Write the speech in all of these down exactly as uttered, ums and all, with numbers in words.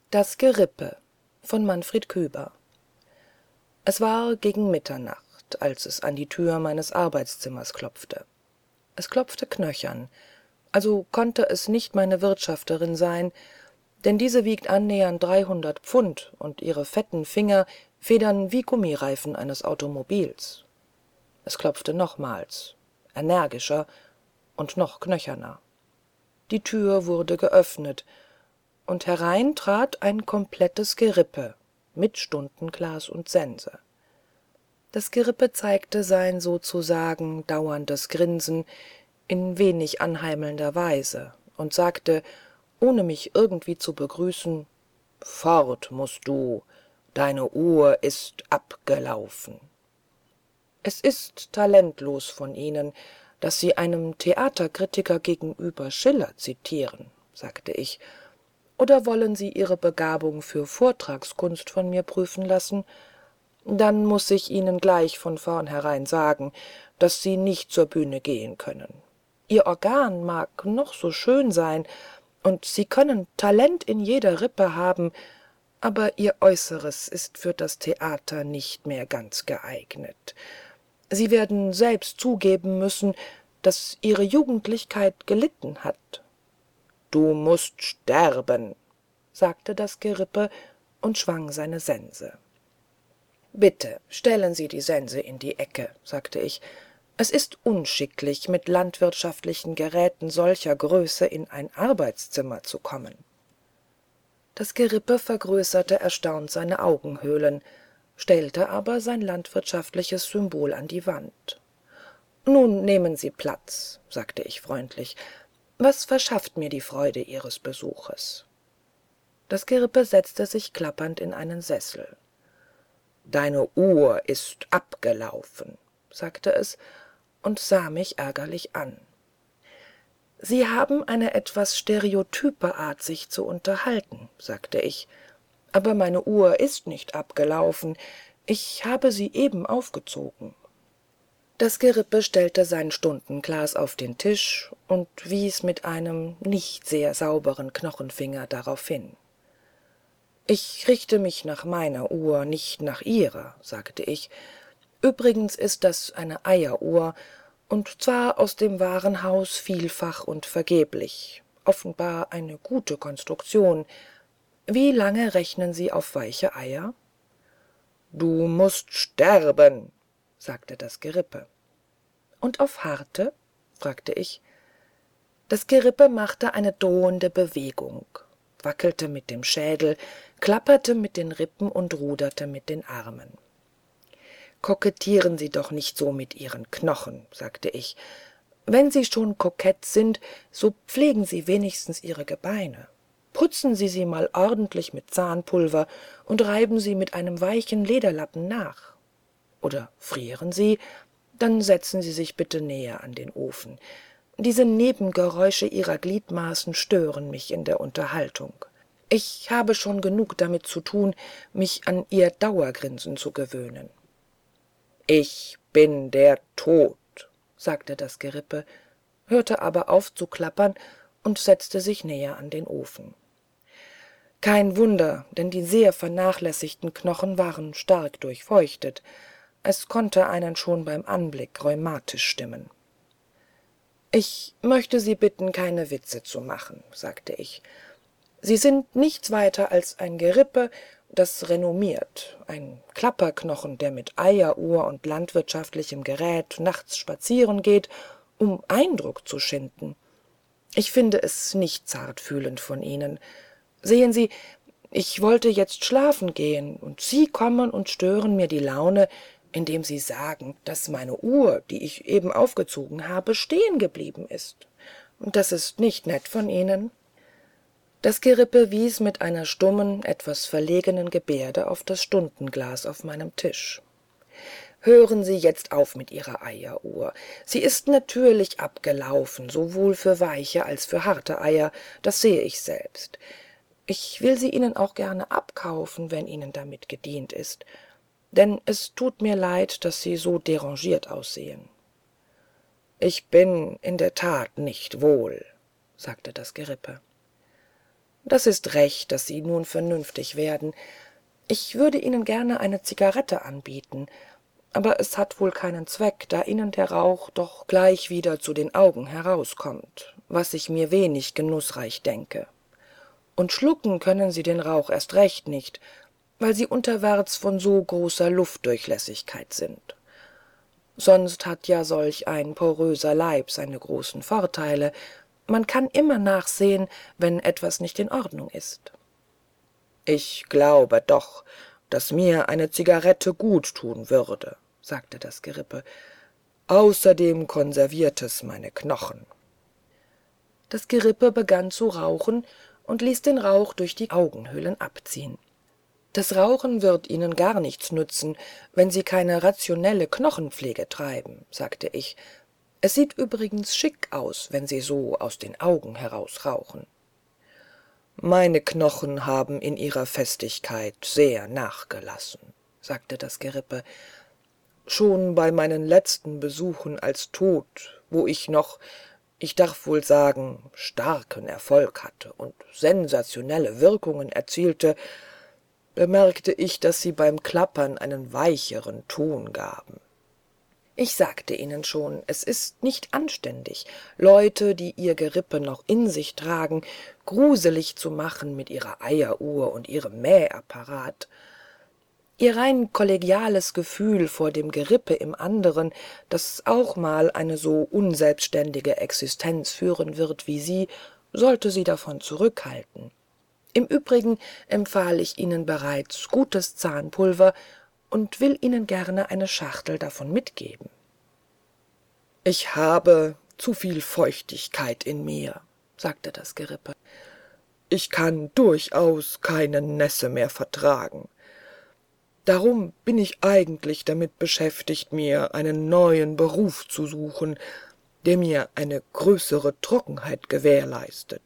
Das Gerippe von Manfred Küber. Es war gegen Mitternacht, als es an die Tür meines Arbeitszimmers klopfte. Es klopfte knöchern, also konnte es nicht meine Wirtschafterin sein, denn diese wiegt annähernd dreihundert Pfund und ihre fetten Finger federn wie Gummireifen eines automobils. Es klopfte nochmals, energischer und noch knöcherner. Die Tür wurde geöffnet, und herein trat ein komplettes Gerippe mit stundenglas und sense. Das Gerippe zeigte sein sozusagen dauerndes Grinsen in wenig anheimelnder Weise und sagte, ohne mich irgendwie zu begrüßen, »Fort mußt du, deine Uhr ist abgelaufen.« »Es ist talentlos von Ihnen, dass Sie einem Theaterkritiker gegenüber Schiller zitieren«, sagte ich, »oder wollen Sie Ihre Begabung für Vortragskunst von mir prüfen lassen? Dann muß ich Ihnen gleich von vornherein sagen, daß Sie nicht zur Bühne gehen können. Ihr Organ mag noch so schön sein, und Sie können Talent in jeder Rippe haben, aber Ihr Äußeres ist für das Theater nicht mehr ganz geeignet. Sie werden selbst zugeben müssen, daß Ihre Jugendlichkeit gelitten hat.« »Du mußt sterben«, sagte das Gerippe und schwang seine sense. »Bitte stellen Sie die sense in die ecke«, sagte ich, »es ist unschicklich, mit landwirtschaftlichen Geräten solcher Größe in ein Arbeitszimmer zu kommen.« Das Gerippe vergrößerte erstaunt seine Augenhöhlen, stellte aber sein landwirtschaftliches Symbol an die Wand. »Nun nehmen Sie Platz«, sagte ich freundlich, »was verschafft mir die Freude Ihres Besuches?« Das Gerippe setzte sich klappernd in einen Sessel. »Deine Uhr ist abgelaufen«, sagte es und sah mich ärgerlich an. »Sie haben eine etwas stereotype Art, sich zu unterhalten«, sagte ich, »aber meine Uhr ist nicht abgelaufen, ich habe sie eben aufgezogen.« Das Gerippe stellte sein stundenglas auf den Tisch und wies mit einem nicht sehr sauberen Knochenfinger darauf hin. »Ich richte mich nach meiner Uhr, nicht nach Ihrer«, sagte ich. »Übrigens ist das eine Eieruhr, und zwar aus dem Warenhaus vielfach und vergeblich. Offenbar eine gute Konstruktion. Wie lange rechnen Sie auf weiche Eier?« »Du mußt sterben«, sagte das Gerippe. »Und auf harte?« fragte ich. Das Gerippe machte eine drohende Bewegung, wackelte mit dem Schädel, klapperte mit den Rippen und ruderte mit den Armen. »Kokettieren Sie doch nicht so mit Ihren Knochen«, sagte ich. »Wenn Sie schon kokett sind, so pflegen Sie wenigstens Ihre Gebeine. Putzen Sie sie mal ordentlich mit Zahnpulver und reiben Sie mit einem weichen Lederlappen nach. Oder frieren Sie, dann setzen Sie sich bitte näher an den Ofen. Diese Nebengeräusche Ihrer Gliedmaßen stören mich in der Unterhaltung. Ich habe schon genug damit zu tun, mich an Ihr Dauergrinsen zu gewöhnen.« »Ich bin der Tod«, sagte das Gerippe, hörte aber auf zu klappern und setzte sich näher an den Ofen. Kein Wunder, denn die sehr vernachlässigten Knochen waren stark durchfeuchtet. Es konnte einen schon beim Anblick rheumatisch stimmen. »Ich möchte Sie bitten, keine Witze zu machen«, sagte ich. »Sie sind nichts weiter als ein Gerippe, das renommiert, ein Klapperknochen, der mit Eieruhr und landwirtschaftlichem Gerät nachts spazieren geht, um Eindruck zu schinden. Ich finde es nicht zartfühlend von Ihnen. Sehen Sie, ich wollte jetzt schlafen gehen, und Sie kommen und stören mir die Laune, indem Sie sagen, dass meine Uhr, die ich eben aufgezogen habe, stehen geblieben ist. Das ist nicht nett von Ihnen.« Das Gerippe wies mit einer stummen, etwas verlegenen Gebärde auf das Stundenglas auf meinem Tisch. »Hören Sie jetzt auf mit Ihrer Eieruhr. Sie ist natürlich abgelaufen, sowohl für weiche als für harte Eier, das sehe ich selbst. Ich will sie Ihnen auch gerne abkaufen, wenn Ihnen damit gedient ist, denn es tut mir leid, daß Sie so derangiert aussehen.« »Ich bin in der Tat nicht wohl«, sagte das Gerippe. das ist recht, daß sie nun vernünftig werden. Ich würde ihnen gerne eine zigarette anbieten, aber es hat wohl keinen zweck, da ihnen der rauch doch gleich wieder zu den augen herauskommt, was ich mir wenig genußreich denke. Und schlucken können sie den rauch erst recht nicht, weil sie unterwärts von so großer luftdurchlässigkeit sind. Sonst hat ja solch ein poröser leib seine großen vorteile, man kann immer nachsehen, wenn etwas nicht in ordnung ist. »Ich glaube doch, daß mir eine zigarette gut tun würde«, sagte das Gerippe. »Außerdem konserviert es meine Knochen.« Das Gerippe begann zu rauchen und ließ den Rauch durch die Augenhöhlen abziehen. »Das Rauchen wird Ihnen gar nichts nützen, wenn Sie keine rationelle Knochenpflege treiben«, sagte ich. »Es sieht übrigens schick aus, wenn Sie so aus den Augen heraus rauchen.« »Meine Knochen haben in ihrer Festigkeit sehr nachgelassen«, sagte das Gerippe. »Schon bei meinen letzten Besuchen als Tod, wo ich noch, ich darf wohl sagen, starken Erfolg hatte und sensationelle Wirkungen erzielte, bemerkte ich, daß sie beim Klappern einen weicheren ton gaben. Ich sagte Ihnen schon, es ist nicht anständig, Leute, die ihr Gerippe noch in sich tragen, gruselig zu machen mit ihrer Eieruhr und ihrem Mähapparat. Ihr rein kollegiales Gefühl vor dem Gerippe im anderen, das auch mal eine so unselbstständige Existenz führen wird wie Sie, sollte Sie davon zurückhalten. Im Übrigen empfahl ich Ihnen bereits gutes Zahnpulver und will Ihnen gerne eine Schachtel davon mitgeben.« »Ich habe zu viel Feuchtigkeit in mir«, sagte das Gerippe. »Ich kann durchaus keine Nässe mehr vertragen. Darum bin ich eigentlich damit beschäftigt, mir einen neuen Beruf zu suchen, der mir eine größere Trockenheit gewährleistet.«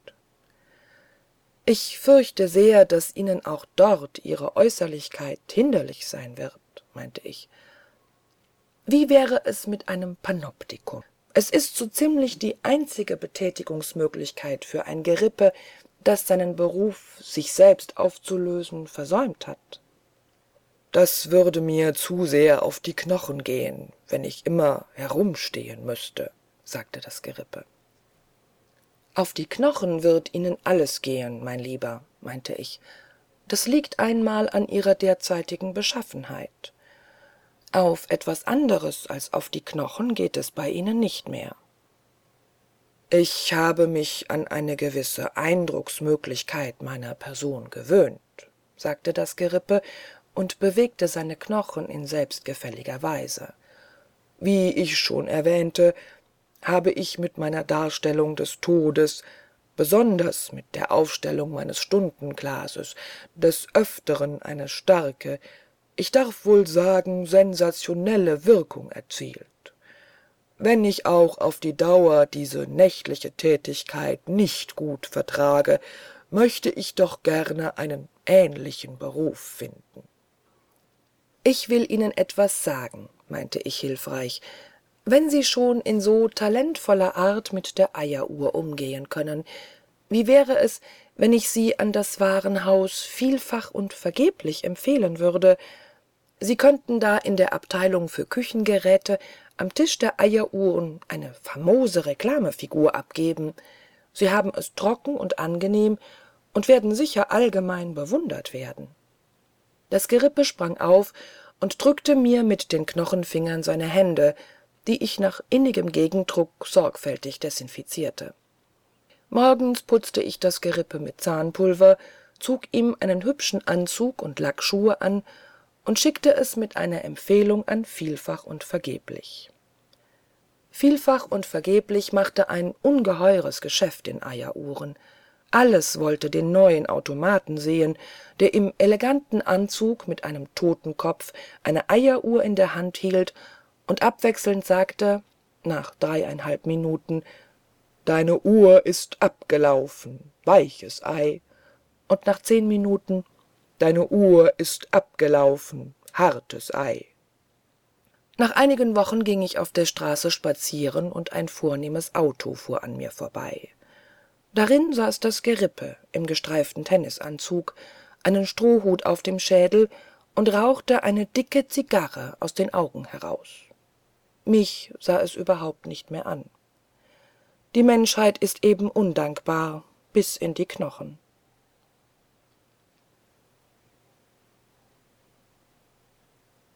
»Ich fürchte sehr, daß Ihnen auch dort Ihre Äußerlichkeit hinderlich sein wird«, meinte ich. »Wie wäre es mit einem Panoptikum? Es ist so ziemlich die einzige Betätigungsmöglichkeit für ein Gerippe, das seinen Beruf, sich selbst aufzulösen, versäumt hat.« »Das würde mir zu sehr auf die Knochen gehen, wenn ich immer herumstehen müsste«, sagte das Gerippe. »Auf die Knochen wird Ihnen alles gehen, mein Lieber«, meinte ich. »Das liegt einmal an Ihrer derzeitigen Beschaffenheit. Auf etwas anderes als auf die Knochen geht es bei Ihnen nicht mehr.« »Ich habe mich an eine gewisse Eindrucksmöglichkeit meiner Person gewöhnt«, sagte das Gerippe und bewegte seine Knochen in selbstgefälliger Weise. »Wie ich schon erwähnte, habe ich mit meiner Darstellung des Todes, besonders mit der Aufstellung meines Stundenglases, des Öfteren eine starke, ich darf wohl sagen sensationelle Wirkung erzielt. Wenn ich auch auf die Dauer diese nächtliche Tätigkeit nicht gut vertrage, möchte ich doch gerne einen ähnlichen Beruf finden.« »Ich will Ihnen etwas sagen«, meinte ich hilfreich, »wenn Sie schon in so talentvoller Art mit der Eieruhr umgehen können, wie wäre es, wenn ich Sie an das Warenhaus Vielfach und Vergeblich empfehlen würde? Sie könnten da in der Abteilung für Küchengeräte am Tisch der Eieruhren eine famose Reklamefigur abgeben. Sie haben es trocken und angenehm und werden sicher allgemein bewundert werden.« Das Gerippe sprang auf und drückte mir mit den Knochenfingern seine hände, die ich nach innigem Gegendruck sorgfältig desinfizierte. Morgens putzte ich das Gerippe mit Zahnpulver, zog ihm einen hübschen Anzug und Lackschuhe an und schickte es mit einer Empfehlung an Vielfach und Vergeblich. Vielfach und Vergeblich machte ein ungeheures Geschäft in Eieruhren. Alles wollte den neuen Automaten sehen, der im eleganten Anzug mit einem Totenkopf eine Eieruhr in der Hand hielt und abwechselnd sagte, nach dreieinhalb Minuten, »Deine Uhr ist abgelaufen, weiches Ei«, und nach zehn Minuten, »Deine Uhr ist abgelaufen, hartes Ei.« Nach einigen Wochen ging ich auf der Straße spazieren und ein vornehmes Auto fuhr an mir vorbei. darin saß das gerippe im gestreiften tennisanzug einen strohhut auf dem schädel und rauchte eine dicke zigarre aus den augen heraus mich sah es überhaupt nicht mehr an die menschheit ist eben undankbar bis in die knochen